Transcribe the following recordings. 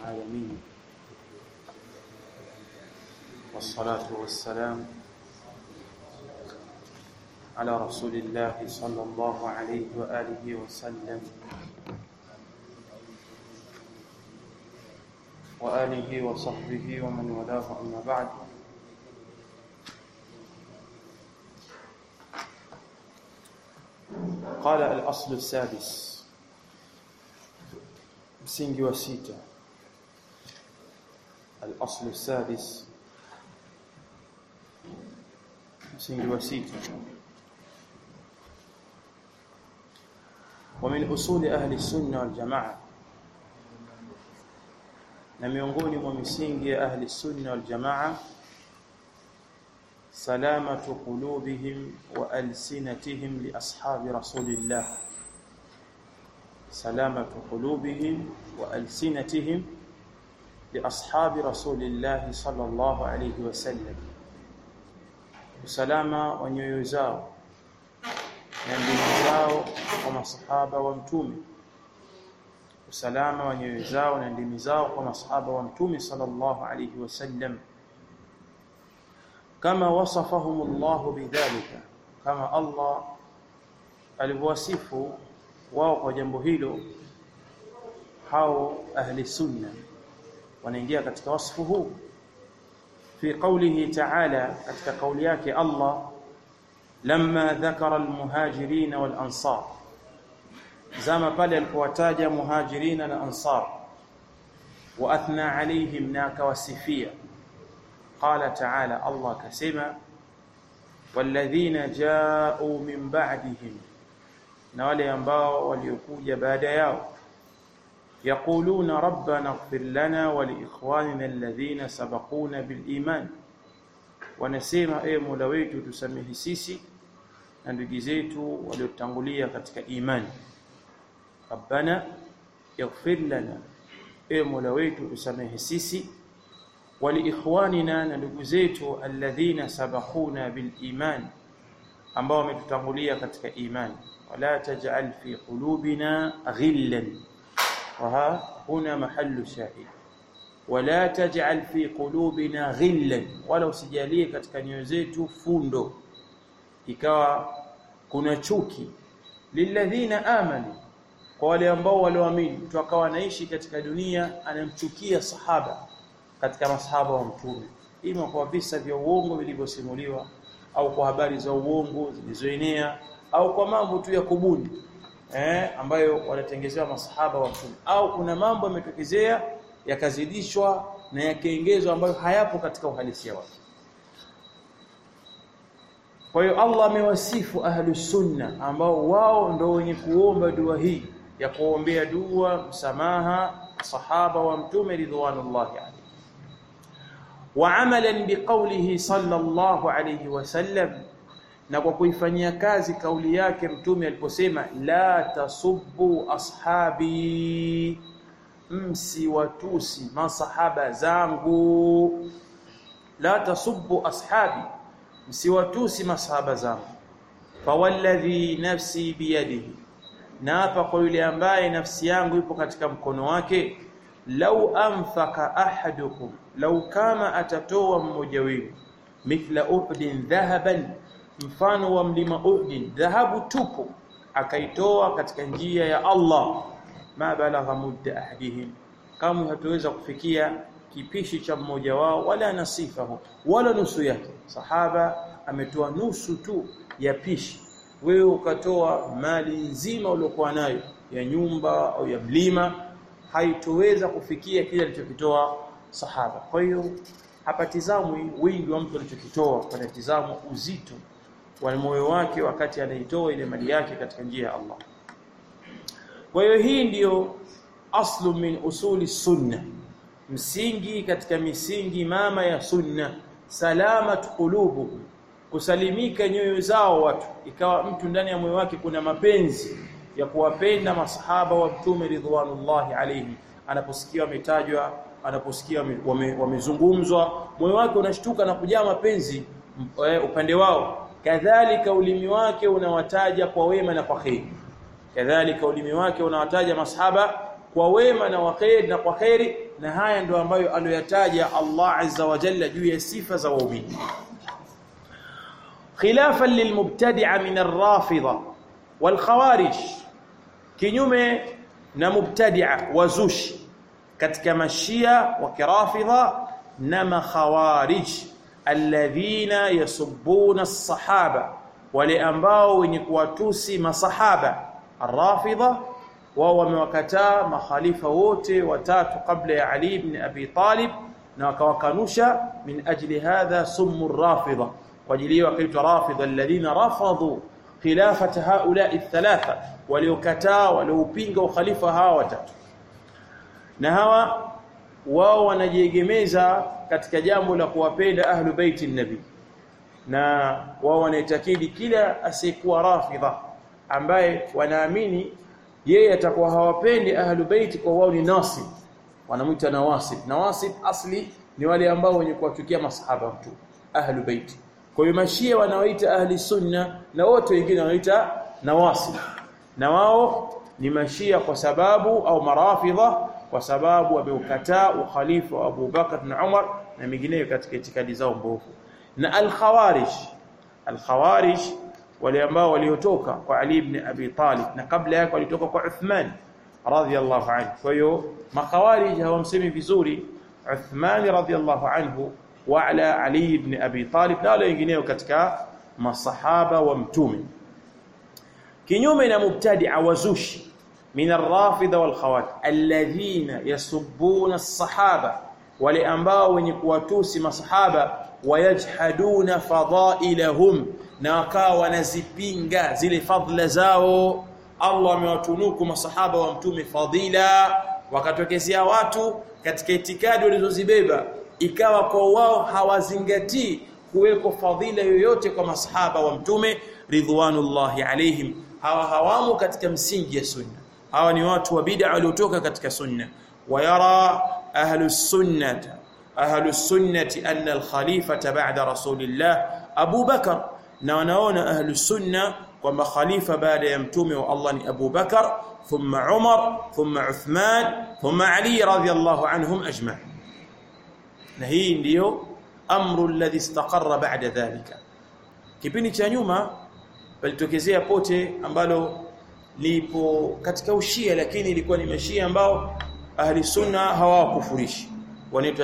العالمين والصلاة والسلام على رسول الله صلى الله عليه وآله وسلم وآله وصحبه ومن والاه أما بعد. قال الأصل السادس msingi wa sita. الأصل السادس msingi wa sita. ومن أصول أهل السنة والجماعة, na miongoni mwa misingi ya ahli sunna wal jamaa, salamatu qulubihim wa alsinatihim li ashabi rasulillah. salamatu qulubihim wa alsinatihim li ashabi rasulillah sallallahu alayhi wasallam, usalama wa nyoyo zao na ndimi zao kwa masahaba wa mtume, usalama wa nyoyo zao na ndimi zao kwa masahaba wa mtume sallallahu alayhi wasallam, kama wasafahum Allah bidhalika, kama Allah aliwasifu wao kwa jambo hilo. Hao ahli sunna wanaingia katika wasfu huu fi qawlihi ta'ala, katika kauli yake Allah, lamma dhakara almuhajirin wal ansar, zama pale alipowataja muhajirina na ansar, wa athna alayhim, na akawasifia. Qala ta'ala, Allah kasema, walladhina ja'u min ba'dihim, na wale ambao waliokuja baada yao, yaquluna rabbana ighfir lana wa li ikhwanina alladhina sabaquna bil iman, wanasema e Mola wetu tusamehe sisi na ndugu zetu waliotangulia katika imani. Rabbana ighfir lana, e Mola wetu tusamehe sisi, wa li ikhwanina, na ndugu zetu alladhina sabaquna bil iman, ambao wametutangulia katika imani. Wala taj'al fi qulubina ghillan, wa huna mahallu shahid, wala taj'al fi qulubina ghillan, wala usijalie katika nyoyo zetu fundo, ikawa kuna chuki, lilladhina amanu, kwa wale ambao walioamini. Mtu akawa anaishi katika dunia anamchukia sahaba katika masahaba wa mtume, ima kwa visa vya uongo vilivyosimuliwa, au kwa habari za uongo zilizoenea, au kwa mambo tu ya kubuni ambayo wanatengezewa masahaba wa mtume, au kuna mambo yametokezea yakazidishwa na yakaongezwa ambayo hayapo katika uhalisia wake. Kwa hiyo Allah amewasifu ahlus sunna ambao wao ndio wenye kuomba dua hii ya kuombea dua msamaha sahaba wa mtume ridwanullahi alayhi, wa amalan biqawlihi sallallahu alayhi wasallam, na kwa kuifanyia kazi kauli yake mtume aliposema, la tasubbu ashabi, msiwatusi masahaba zangu. La tasubbu ashabi, msiwatusi masahaba zangu. Fawalladhi nafsi biyadihi, na hapa kwa yule ambaye nafsi yangu ipo katika mkono wake, lau anfaka ahadukum, lau kama atatoa mmoja wenu, mithla Uhudin dhahaban, mfano wa mlima Uhud, dhahabu tupu, akaitoa katika njia ya Allah, ma balagha mudda ahadihim, kama hataweza kufikia kipishi cha mmoja wao, wala nasifahu, wala nusu yake. Sahaba ametoa nusu tu ya pishi, wewe ukatoa mali nzima uliokuwa nayo ya nyumba au ya mlima, haitoweza kufikia kile alichokitoa sahaba. Kwa hiyo hapatizamwi wingi wa mtu alichokitoa, kwa tazamo uzito wa moyo wake wakati anaitoa ile mali yake katika njia ya Allah. Kwa hiyo hii ndiyo aslu min usuli sunna, msingi katika misingi mama ya sunna. Salamat qulubuhum, kusalimika nyoyo zao watu, ikawa mtu ndani ya moyo wake kuna mapenzi ya kuwapenda masahaba wa mtume ridwanullahi alayhi. Anaposikia wametajwa, anaposikia wamezungumzwa, moyo wake unashtuka na kujaa mapenzi upande wao. Kadhalika ulimi wake unawataja kwa wema na kwa kheri, kadhalika ulimi wake unawataja masahaba kwa wema na wakhair na kwa khairi, na haya ndio ambayo aliyoyataja Allah azza wa jalla juu ya sifa za waumini. Khilafan lilmubtadi'a min ar-rafidha wal khawarij, kinyume na mubtadi'a wazushi katika mashia wa kirafidha na makhawarij alladhina yasubbuna as-sahaba, wale ambao wenye kuwatusi masahaba. Ar-rafidha wao wamewakataa makhalifa wote watatu kabla ya Ali ibn Abi Talib na wakawakanusha. Min ajli hadha summu ar-rafidha, kwa ajili hiyo wakaitwa rafidha alladhina rafadhu khilafata haula thalatha, waliokataa waliopinga ukhalifa hawa watatu. Na hawa wao wanajiegemeza katika jambo la kuwapenda ahlu baiti nabii, na wao wanaitakidi kila asiyekuwa rafidha ambaye wanaamini yeye atakuwa hawapendi ahlu baiti, kwa wao ni nasib, wanamuita nawasib. Nawasib asli ni wale ambao wenye kuwachukia masahaba tu ahlu baiti. Kwa hiyo mashia wanaoita ahli sunna na wote wengine wanaita nawasib, na wao ni mashia kwa sababu au marafidha kwa sababu wameukataa ukhalifa wa Abu Bakar na Umar na mingineyo katika itikadi zao mbovu. Na al-khawarij wale ambao waliotoka kwa Ali ibn Abi Talib na kabla yake walitoka kwa Uthman radhiyallahu anhu. Kwa hiyo makhawarij hawamsemi vizuri Uthman radhiyallahu anhu wa ala Ali ibn Abi Talib na wale wengineo katika masahaba wa mtume. Kinyume na mubtadi'a wazushi min ar-rafidha wal khawarij alladhina yasubbuna as-sahaba, wale ambao wenye kuwatusi masahaba, wayajhaduna fadailahum, na wakawa wanazipinga zile fadhila zao. Allah amewatunuku masahaba wa mtume fadila, wakatokezea watu katika itikadi walizozibeba ikawa kwa wao hawazingatii kuweko fadhila yoyote kwa masahaba wa mtume ridwanullahi alaihim. Hawamu katika msingi ya sunna. Hawa ni watu wa bid'a waliotoka katika sunna. Wayara ahlus sunnati anna al-khalifata ba'da rasulillah Abu Bakar, na wanaona ahlus sunna kwamba khalifa baada ya mtume wa Allah ni Abu Bakar, thumma Umar, thumma Uthman, thumma Ali radhiyallahu anhum ajma'in. Na hii ndiyo amru alladhi istaqarra ba'da dhalika. Kipindi cha nyuma palitokezea pote ambalo lipo katika ushia, lakini ilikuwa ni mashia ambao ahli sunna hawakufurishi, wanaitwa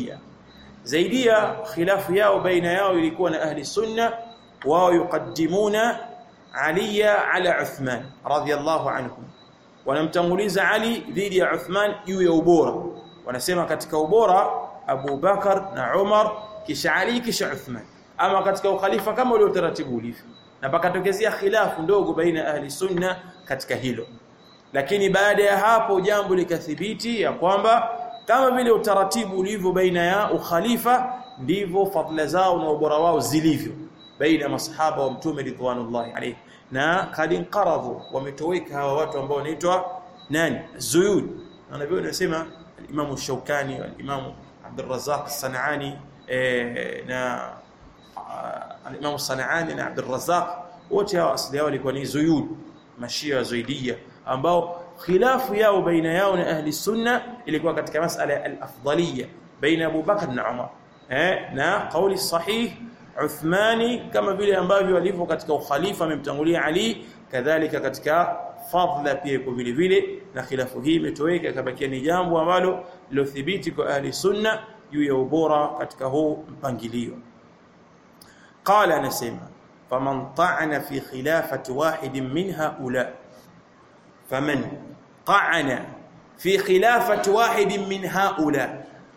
Zaidia. Khilafu yao baina yao ilikuwa na ahli sunna, wao yuqaddimuna Ali ala Uthman radhiyallahu anhum, wanamtanguliza Ali dhidi ya Uthman juu ya ubora. Wanasema katika ubora Abu Bakar na Umar, kisha Ali, kisha Uthman, ama katika ukhalifa kama ule utaratibu ulivyo. Na pakatokezea khilafu ndogo baina ahli sunna katika hilo, lakini baada ya hapo jambo likathibiti ya kwamba kama vile utaratibu ulivyo baina ya ukhalifa ndivyo fadhila zao na ubora wao zilivyo baina masahaba wa mtume ridwanullahi alayhi. Na kadin qaradhu, wametoweka hawa watu ambao wanaitwa nani, Zuyud. Na nabii anasema al-Imam Shawkani wal-Imam Abdul Razzaq as-San'ani na al-Imam as-San'ani na Abdul Razzaq, wote hao asili yao walikuwa ni Zuyud, mashia Zaidia, ambao khilafu yao baina yao na ahli sunna ilikuwa katika masala al-afdaliyya baina Abu Bakr na Umar. Na kauli sahih Uthmani kama vile ambavyo walivyo katika ukhalifa amemtangulia Ali, kadhalika katika fadhila pia iko vile vile. Na khilafu hii imetoweka, kabakia ni jambo ambalo lilothibiti kwa ahli sunna juu ya ubora katika huu mpangilio. Qala, anasema faman ta'ana fi khilafati wahidin min haula, faman ta'ana fi khilafati wahidin min haula,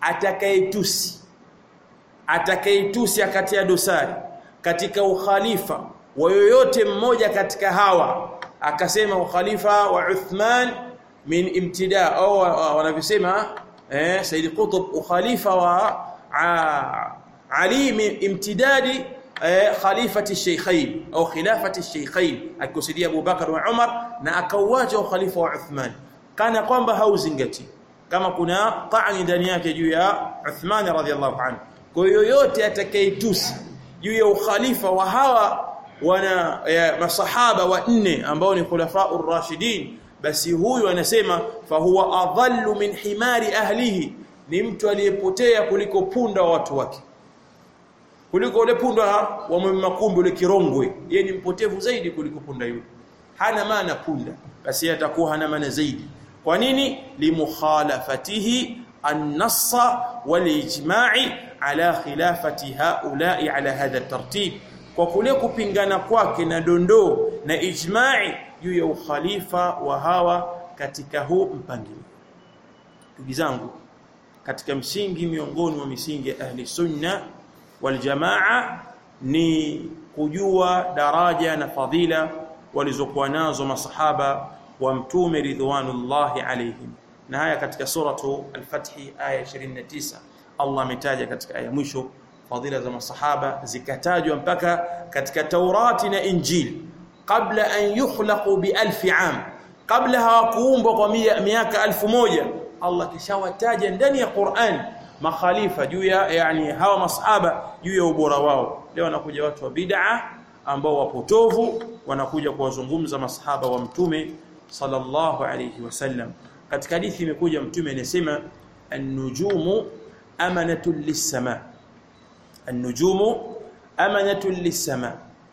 atakayetusi akatia dosari katika ukhalifa wa yoyote mmoja katika hawa, akasema ukhalifa wa Uthman min imtida, au wanavisema Sayyid Qutb ukhalifa wa Ali min imtidadi khalifati shaykhain au khilafati shaykhain, akikusudia Abu Bakar wa Umar, na akauacha ukhalifa wa Uthman kana kwamba hauzingati, kama kuna ta'ani ndani yake juu ya Uthman radhiyallahu anhu. Kwa hiyo yote atakayetusi juu ya ukhalifa wa hawa wana masahaba wa nne ambao ni khulafa'ur rashidin basi huyu anasema fahuwa adhallu min himari ahlihi, ni mtu aliyepotea kuliko punda wa watu wake, kuliko ule punda wa Makumbi ule Kirongwe. Yeye ni mpotevu zaidi kuliko punda yule, hana maana punda, basi atakuwa hana maana zaidi. Kwa nini? Limukhalafatihi an-nassa wal-ijma'i ala khilafati haula'i ala hadha tartib, kwa kule kupingana kwake na dondoo na ijma'i juu ya ukhalifa wa hawa katika huu mpangilio. Ndugu zangu, katika msingi miongoni mwa misingi ya ahli sunna wal jamaa ni kujua daraja na fadhila walizokuwa nazo masahaba wa mtume ridwanullahi alayhim. Na haya katika suratu al-Fath aya 29 Allah ametaja katika aya mwisho fadhila za masahaba, zikatajwa mpaka katika Taurati na Injili kabla an yukhlaqu bi 1000 am, kabla hawakuumbwa kwa miaka 1000. Allah kishawataja ndani ya Qur'an makhalifa juu ya yani hawa masahaba juu ya ubora wao. Leo wanakuja watu wa bid'a ambao wapotovu, wanakuja kuwazungumza masahaba wa mtume sallallahu alayhi wasallam. Katika hadithi imekuja mtume anasema an-nujumu amanatun lis-sama, an-nujumu amanatun lis-sama,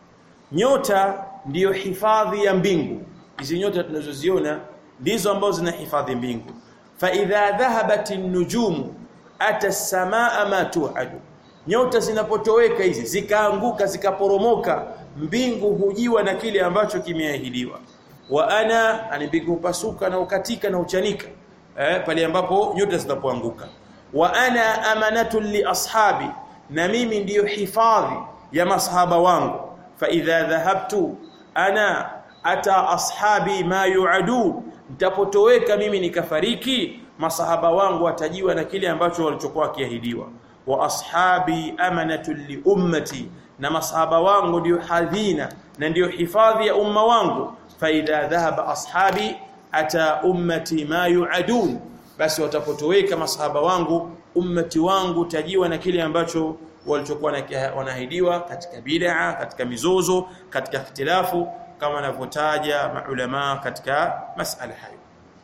nyota ndiyo hifadhi ya mbingu. Hizi nyota tunazoziona ndizo ambazo zinahifadhi mbingu. Fa idha dhahabat an-nujumu ata as-samaa ma tu'adu, nyota zinapotoweka hizi zikaanguka zikaporomoka, mbingu hujiwa na kile ambacho kimeahidiwa. Wa ana mbingu hupasuka na ukatika na uchanika pale ambapo nyota zinapoanguka. Wa ana amanatu li ashabi, na mimi ndiyo hifadhi ya masahaba wangu. Fa idha dhahabtu ana ata ashabi ma yu'adun, nitapotoweka mimi nikafariki, masahaba wangu watajiwa na kile ambacho walichokuwa kiahidiwa. Wa ashabi amanatu li ummati, na masahaba wangu ndio hadhina na ndio hifadhi ya umma wangu. Fa idha dhahaba ashabi ata ummati ma yu'adun, basi watapotoweka masahaba wangu, ummati wangu tajiwa na kile ambacho walichokuwa wanahidiwa katika bid'a, katika mizozo, katika ikhtilafu, kama wanavyotaja maulama katika masala hayo.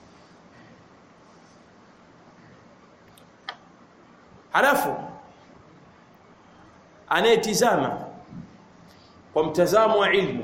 Halafu anayetizama kwa mtazamo wa ilmu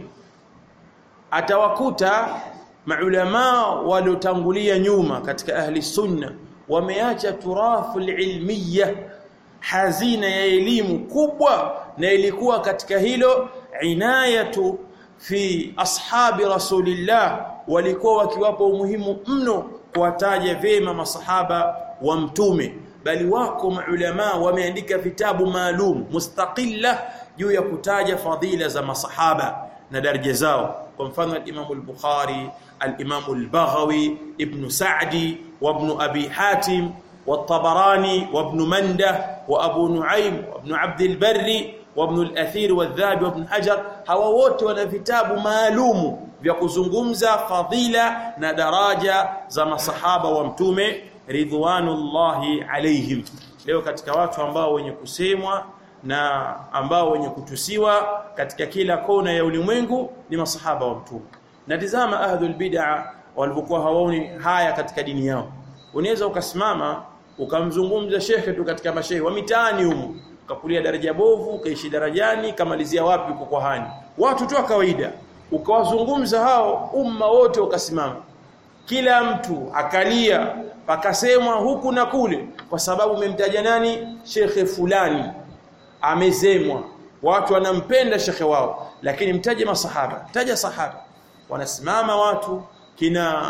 atawakuta maulama waliotangulia nyuma katika ahli sunna wameacha turathul ilmiyya, hazina ya elimu kubwa, na ilikuwa katika hilo inayatu fi ashabi rasulillah, walikuwa wakiwapa umuhimu mno kuwataja vema masahaba wa mtume. Bali wako maulama wameandika vitabu maalum mustaqilla juu ya kutaja fadhila za masahaba na daraja zao. Kwa mfano al-Imam al-Bukhari, al-Imam al-Baghawi, Ibn Sa'di wa Ibn Abi Hatim wa Tabarani wa Ibn Mandah wa Abu Nu'aym wa Ibn Abd al-Barri wa Ibn al-Athir wa Dhahabi wa Ibn Hajar. Hawa wote wana vitabu maalum vya kuzungumza fadhila na daraja za masahaba wa mtume ridwanullahi alayhim. Leo katika watu ambao wenye kusemwa na ambao wenye kutusiwa katika kila kona ya ulimwengu ni masahaba wa mtume. Na tazama ahlul bid'a walivyokuwa hawaoni haya katika dini yao. Unaweza ukasimama ukamzungumza shekhe tu katika mashehe wa mitaani huko, ukakulia daraja bovu, ukaishi darajani, kamalizia wapi uko kwa hani, watu tu kawaida, ukawazungumza hao, umma wote ukasimama, kila mtu akalia, pakasemwa huku na kule, kwa sababu umemtaja nani? Shekhe fulani amezemwa, watu wanampenda shekhe wao, lakini mtaje masahaba, taja sahaba. Wanasimama watu kina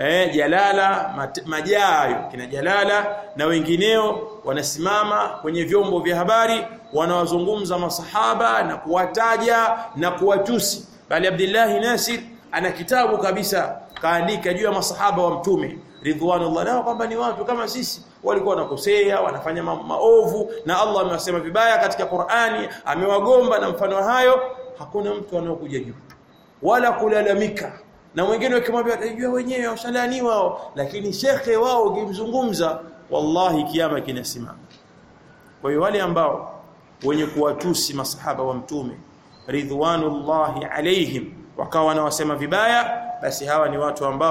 Jalala Majayo, kina Jalala na wengineo, wanasimama kwenye vyombo vya habari wanawazungumza masahaba na kuwataja na kuwatusi. Bali Abdullah Nasir ana kitabu kabisa kaandika juu ya masahaba wa mtume ridwanullah, nao kwamba ni watu kama sisi, walikuwa wanakosea, wanafanya maovu, na Allah amewasema vibaya katika Qur'ani, amewagomba na mfano hayo. Hakuna mtu anaokuja juu wala kulalamika, na wengine wakimwambia atajua wenyewe washalani wao, lakini shekhe wao ukimzungumza, wallahi kiyama kinasimama. Kwa hiyo wale ambao wenye kuwatusi masahaba wa mtume ridwanullahi alayhim wakawa wanawasema vibaya, basi hawa ni watu ambao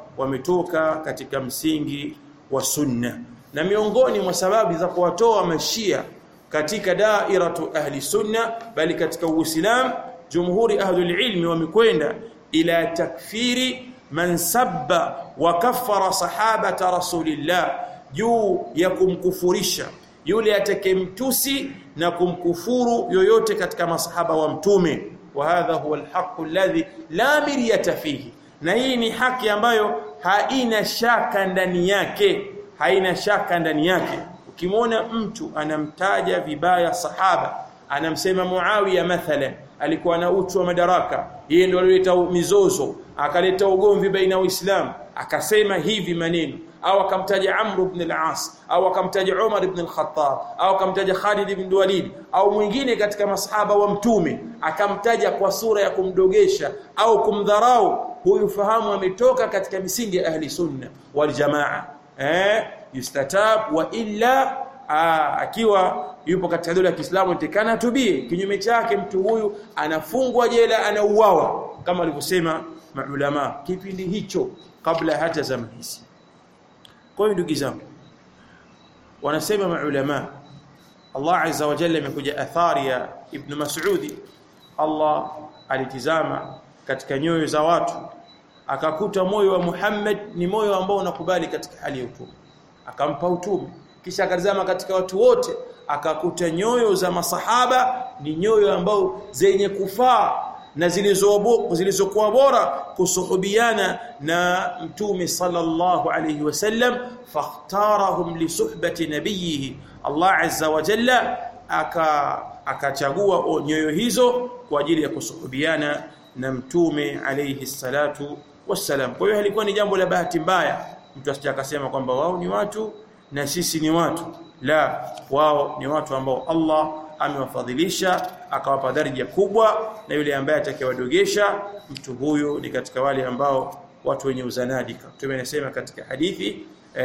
wametoka katika msingi wa sunna. Na miongoni mwa sababu za kuwatoa mashia katika dairatu ahli sunna bali katika Uislamu, jumhuri ahlul ilmi wamekwenda ila takfiri man sabba wa kaffara sahabata rasulillah, juu ya kumkufurisha yule atakemtusi na kumkufuru yoyote katika masahaba wa mtume. Wa hadha huwa alhaq alladhi la miryata fihi, na hii ni haki ambayo haina shaka ndani yake, haina shaka ndani yake. Ukimwona mtu anamtaja vibaya sahaba, anamsema Muawiya mathalan alikuwa na uchu wa madaraka, yeye ndio alileta mizozo, akaleta ugomvi baina ya Uislamu, akasema hivi maneno, au akamtaja Amr ibn al-As, au akamtaja Umar ibn al-Khattab, au akamtaja Khalid ibn Walid, au mwingine katika masahaba wa mtume akamtaja kwa sura ya kumdogesha au kumdharau, huyu fahamu ametoka katika misingi ya ahli sunna wal jamaa. Yustatab, wa illa akiwa yupo katika dola ya Kiislamu itakana tubie. Kinyume chake mtu huyu anafungwa jela, anauawa kama alivyosema maulama kipindi hicho kabla hata zama hizi. Kwa hiyo ndugu zangu, wanasema maulama, Allah azza wa jalla imekuja athari ya Ibn Mas'ud, Allah alitizama katika nyoyo za watu akakuta moyo wa Muhammad ni moyo ambao unakubali katika hali ya utume, akampa utume. Kisha akazama katika watu wote akakuta nyoyo za masahaba ni nyoyo ambao zenye kufaa na zilizokuwa bora kusuhubiana na mtume sallallahu alayhi wasallam, fakhtarahum li suhbati nabiyhi. Allah azza wa jalla akachagua nyoyo hizo kwa ajili ya kusuhubiana na mtume alayhi salatu wassalam. Kwa hiyo halikuwa ni jambo la bahati mbaya mtu asije akasema kwamba wao ni watu na sisi ni watu. La, wao ni watu ambao Allah amewafadhilisha akawapa daraja kubwa, na yule ambaye atakayewadogesha mtu huyo ni katika wale ambao watu wenye uzanadika. Tumesema katika hadithi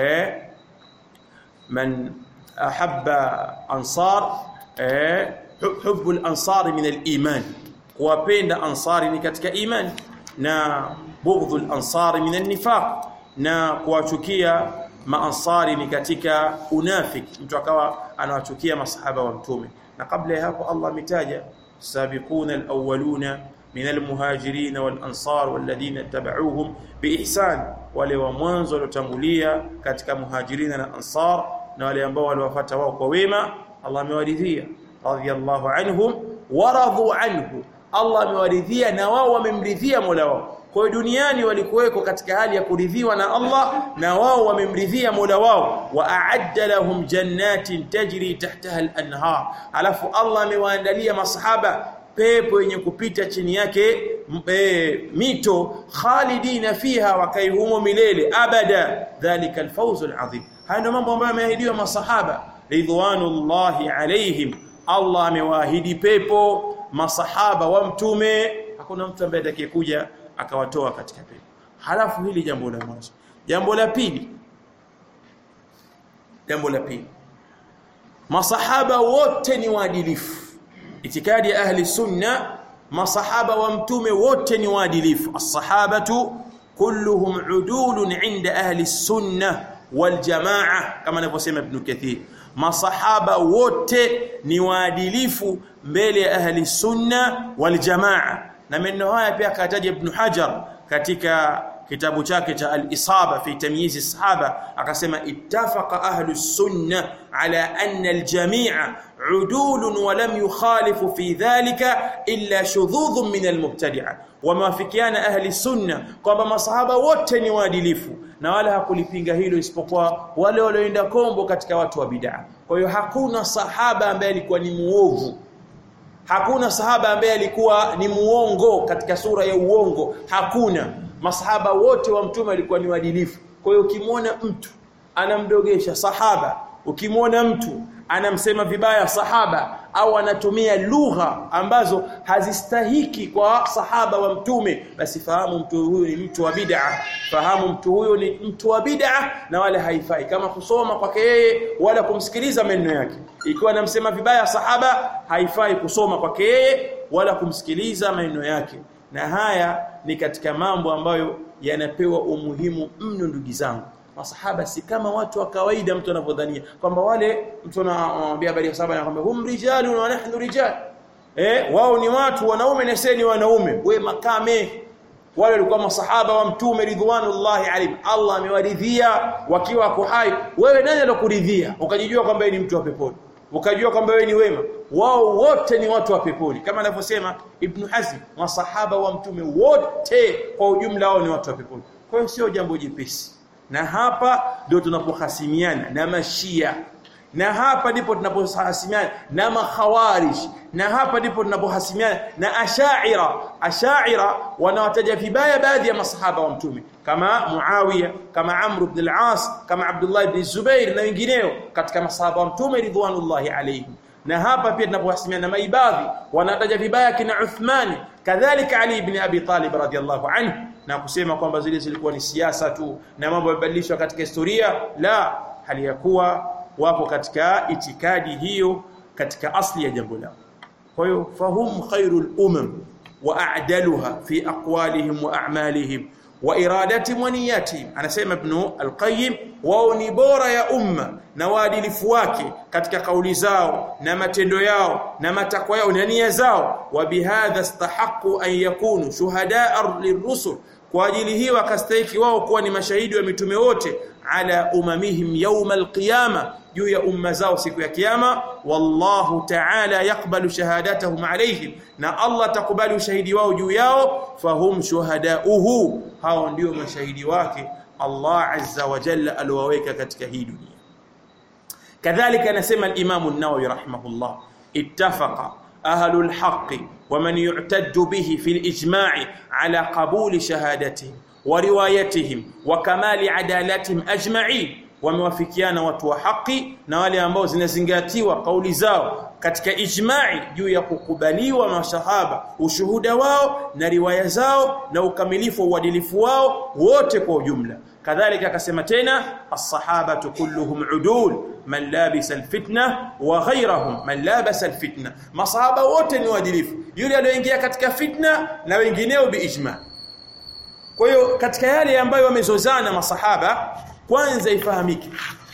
man ahabba ansar hubbu al-ansar min al-iman, kuwapenda ansari ni katika imani, na bughdhu al-ansari min an-nifaq, na kuwachukia maansari ni katika unafiki, mtu akawa anawachukia masahaba wa mtume. Na kabla ya hapo Allah ametaja sabiquna alawwaluna min almuhajirin walansar walladhina tabauhum biihsan, wale wa mwanzo waliotangulia katika muhajirina na ansar na wale ambao waliwafuata wao kwa wema, Allah amewaridhia, radhiyallahu anhum wa radu anhu, Allah amewaridhia na wao wamemridhia Mola wao. Kwa hiyo duniani walikuweko katika hali ya kuridhiwa na Allah na wao wamemridhia Mola wao. Wa a'adda lahum jannatin tajri tahtaha al-anhar, alafu Allah amewaandalia masahaba pepo yenye kupita chini yake mito, khalidina fiha, wakaihumo milele abada. Dhalika al-fawzul azim. Haya ndio mambo ambayo yameahidiwa masahaba ridwanullahi alaihim. Allah amewaahidi pepo masahaba wa mtume, hakuna mtu ambaye atakayekuja akawatoa katika pepo. Halafu hili jambo la mwanzo. Jambo la pili, masahaba wote ni waadilifu. Itikadi ya ahli sunna, masahaba wa mtume wote ni waadilifu. As-sahabatu kulluhum udulun 'inda ahli sunna wal jamaa, kama anavyosema Ibn Kathir. Masahaba wote ni waadilifu mbele ya ahli sunna wal jamaa. Na maneno haya pia akataja Ibn Hajar katika kitabu chake cha al-Isaba fi tamyiz as-sahaba, akasema ittafaqa ahlu sunna ala anna al-jami'a udulun wa lam yukhalifu fi dhalika illa shudhudhun min al-mubtadi'a. Wamewafikiana ahli sunna kwamba masahaba wote ni waadilifu na wala hakulipinga hilo isipokuwa wale walioenda kombo katika watu wa bid'a. Kwa hiyo hakuna sahaba ambaye alikuwa ni muovu, hakuna sahaba ambaye alikuwa ni muongo katika sura ya uongo, hakuna. Masahaba wote wa mtume walikuwa ni waadilifu. Kwa hiyo ukimwona mtu anamdogesha sahaba, ukimwona mtu anamsema vibaya sahaba au anatumia lugha ambazo hazistahiki kwa sahaba wa mtume, basi fahamu mtu huyo ni mtu wa bid'a, fahamu mtu huyo ni mtu wa bid'a, na wala haifai kama kusoma kwake yeye wala kumsikiliza maneno yake. Ikiwa anamsema vibaya sahaba, haifai kusoma kwake yeye wala kumsikiliza maneno yake. Na haya ni katika mambo ambayo yanapewa umuhimu mno ndugu zangu. Masahaba si kama watu wa kawaida mtu anavyodhania kwamba wale mtu anamwambia habari ya sahaba anakuambia hum rijalun wa nahnu rijal. Wao ni watu wanaume na sisi ni wanaume. We makame. Wale walikuwa masahaba wa mtume ridwanullahi alayhim. Allah amewaridhia wakiwa wako hai. Wewe nani alokuridhia? Ukajijua kwamba wewe ni mtu wa peponi. Ukajua kwamba wewe ni wema. Wao wote ni watu wa peponi. Kama anavyosema Ibn Hazm, masahaba wa mtume wote kwa ujumla wao ni watu wa peponi. Kwa hiyo sio jambo jepesi. Na hapa ndio tunapohasimiana na mashia. Na hapa ndipo tunapohasimiana na makhawarij. Na hapa ndipo tunapohasimiana na ashaira. Ashaira wanawataja vibaya baadhi ya masahaba wa mtume kama Muawiya, kama Amr ibn al-As, kama Abdullah ibn Zubair na wengineo katika masahaba wa mtume ridwanullahi alayhim. Na hapa pia tunapohasimiana na maibadhi wanataja vibaya kina Uthman, kadhalika Ali ibn Abi Talib radhiyallahu anhu, na kusema kwamba zile zilikuwa ni siasa tu na mambo yabadilishwa katika historia. La, hali ya kuwa wapo katika itikadi hiyo katika asli ya jambo lao. Kwa hiyo fahum khairul wa a'daluha fi aqwalihim wa a'malihim wa iradatihim wa niyatihim. Anasema Ibn al-Qayyim, wao ni bora ya umma na waadilifu wake katika kauli zao na matendo yao na matakwa yao na nia zao. Wa bihadha istahaqu an yakunu shuhadaa lirrusul, kwa ajili hiyo wakastahili wao kuwa ni mashahidi wa mitume wote, ala umamihim yawm alqiyama, juu ya umma zao siku ya kiyama. Wallahu ta'ala yaqbalu shahadatahum alayhim, na Allah takubali ushahidi wao juu yao. Fahum shuhadauhu, hao ndio mashahidi wake Allah azza wa jalla alowaweka katika hii dunia. Kadhalika anasema al-Imam an-Nawawi rahimahullah, ittafaqa ahlul haqqi wa man yu'taddu bihi fil ijma'i ala qabuli shahadatihim wa riwayatihim wa kamali adalatihim ajma'in. Wamewafikiana watu wa haki na wale ambao zinazingatiwa kauli zao katika ijma'i juu ya kukubaliwa masahaba, ushuhuda wao na riwaya zao na ukamilifu wa uadilifu wao wote kwa ujumla. Kadhalika akasema tena, as-sahabatu kulluhum udul man labisa al-fitna wa ghayrahum man labasa al-fitna. Masahaba wote ni waadilifu, yule aliyoingia katika fitna na wengineo biijma'. Kwa hiyo katika yale ambayo wamezozana masahaba, kwanza ifahamike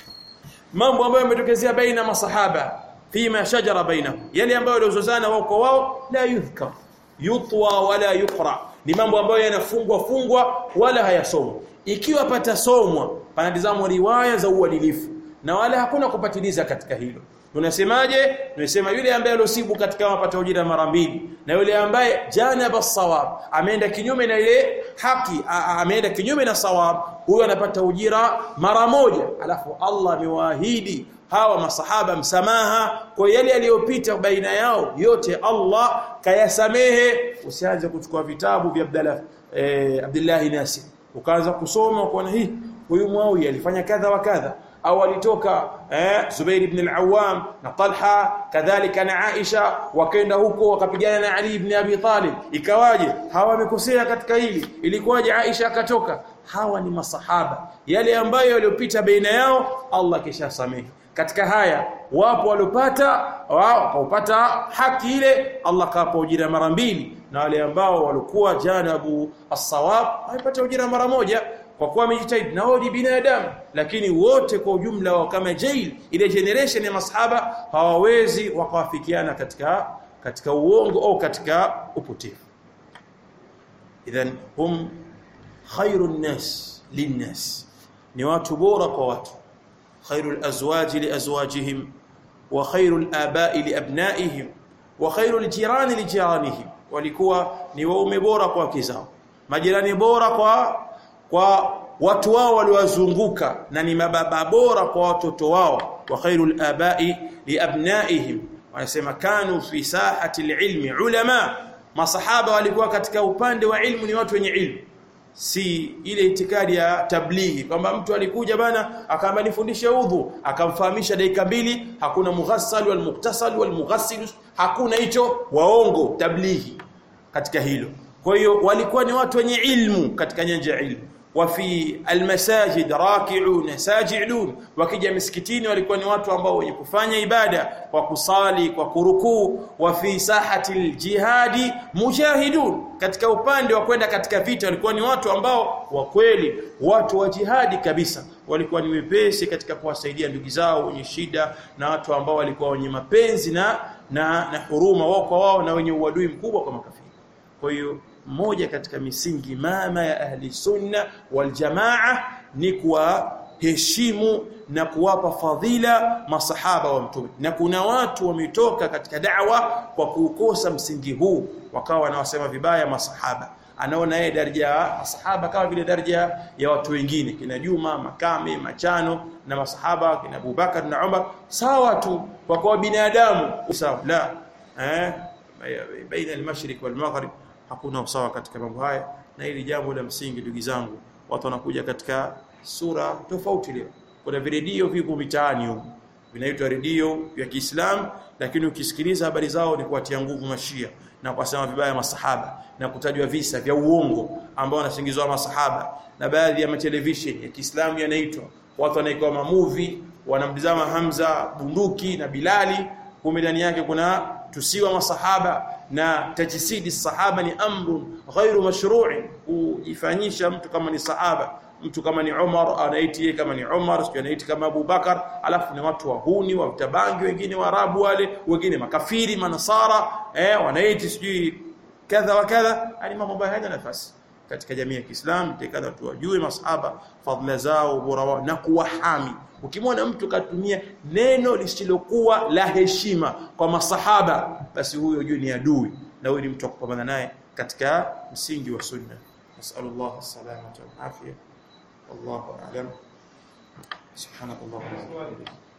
mambo ambayo yametokezea baina masahaba fima shajara bainahum, yale ambayo walizozana wao kwa wao, la yudhkar yutwa wala yuqra, ni mambo ambayo yanafungwa wala hayasomwa. Ikiwa patasomwa panatizamwa riwaya za uadilifu na wala hakuna kupatiliza katika hilo. Tunasemaje? Tunasema yule ambaye alosibu katika mapata ujira mara mbili, na yule ambaye janaba as-sawab, ameenda kinyume na ile haki, ameenda kinyume na sawab, huyo anapata ujira mara moja. Alafu Allah amewaahidi hawa masahaba msamaha kwa yale yaliyopita baina yao yote, Allah kayasamehe. Usianze kuchukua vitabu vya Abdullah Nasir ukaanza kusoma kwa hii huyu Muawiya alifanya kadha wa kadha, au alitoka Zubair ibn al-Awwam na Talha kadhalika na Aisha wakaenda huko wakapigana na Ali ibn Abi Talib, ikawaje hawa wamekosea katika hili, ilikuwaje Aisha akatoka? Hawa ni masahaba, yale ambayo yaliyopita baina yao Allah kishasamehe. Katika haya wapo waliopata wakaupata haki ile, Allah kapa ujira mara mbili, na wale ambao walikuwa janabu as-sawab walipata ujira mara moja kwa kuwa wamejitahidi, na wao ni binadamu. Lakini wote kwa ujumla wao kama jail, ile generation ya masahaba hawawezi wakawafikiana katika uongo au katika upotevu. Idhan hum khairun nas linnas, ni watu bora kwa watu. Khairul azwaji li azwajihim wa khairul aba'i li abna'ihim wa khairul jirani li jiranihim, walikuwa ni waume bora kwa wake zao, majirani bora kwa watu wao waliowazunguka, na ni mababa bora kwa watoto wao. Wa khairul aba'i li abna'ihim, wanasema kanu fi sahati al-ilmi ulama, masahaba walikuwa katika upande wa ilmu ni watu wenye ilmu. Si ile itikadi ya tablighi kwamba mtu alikuja bana akaamba nifundishe udhu, akamfahamisha dakika mbili, hakuna mughassal wal muktasal wal mughassil, hakuna hicho. Waongo tablighi katika hilo. Kwa hiyo walikuwa ni watu wenye ilmu katika nyanja ya ilmu. wa fi almasajid raki'un sajidun, wakija misikitini walikuwa ni watu ambao wenye kufanya ibada kwa kusali, kwa kurukuu. Wa fi sahati aljihadi mujahidun, katika upande wa kwenda katika vita walikuwa ni watu ambao wa kweli, watu wa jihadi kabisa, walikuwa ni wepesi katika kuwasaidia ndugu zao wenye shida, na watu ambao walikuwa wenye mapenzi na huruma wao kwa wao, na wenye uadui mkubwa kwa makafiri. Kwa hiyo moja katika misingi mama ya ahli sunna wal jamaa ni kuwaheshimu na kuwapa fadhila masahaba wa mtume, na kuna watu wametoka katika da'wa kwa kuukosa msingi huu, wakawa wanawasema vibaya masahaba. Anaona yeye daraja ya masahaba kama vile daraja ya watu wengine, kina Juma, Makame, Machano na masahaba kina Abubakar na Umar sawa tu kwa binadamu sawa. La, baina al-mashriq wal maghrib hakuna usawa katika mambo haya. Na hili jambo la msingi ndugu zangu, watu wanakuja katika sura tofauti leo. Kuna redio vipo mitaani huko vinaitwa redio vya Kiislamu, lakini ukisikiliza habari zao ni kuatia nguvu mashia na kusema vibaya masahaba na kutajwa visa vya uongo ambao wanasingizwa masahaba. Na baadhi ya matelevision ya Kiislamu yanaitwa, watu wanaikuwa movie, wanamtazama Hamza bunduki na Bilali, kumbe ndani yake kuna tusiwa masahaba. Na tajsidi sahaba ni amrun ghairu mashru'i, kujifanyisha mtu kama ni sahaba, mtu kama ni Umar anaiti kama ni Umar, sio anaiti kama Abu Bakar, alafu ni watu wahuni wa mtabangi, wengine Waarabu wale, wengine makafiri manasara, wanaiti sijui kadha wa kadha. Yani mambo haya hayana nafasi katika jamii ya Kiislamu. Tekana tuwajue masahaba, fadhila zao, bora wao, na kuwahami. Ukimwona mtu katumia neno lisilokuwa la heshima kwa masahaba, basi huyo juu ni adui, na huyo ni mtu wa kupambana naye katika msingi wa sunna. Nasallallahu as-salamata wal afiyah. والله أعلم. سبحانك اللهم وبحمدك.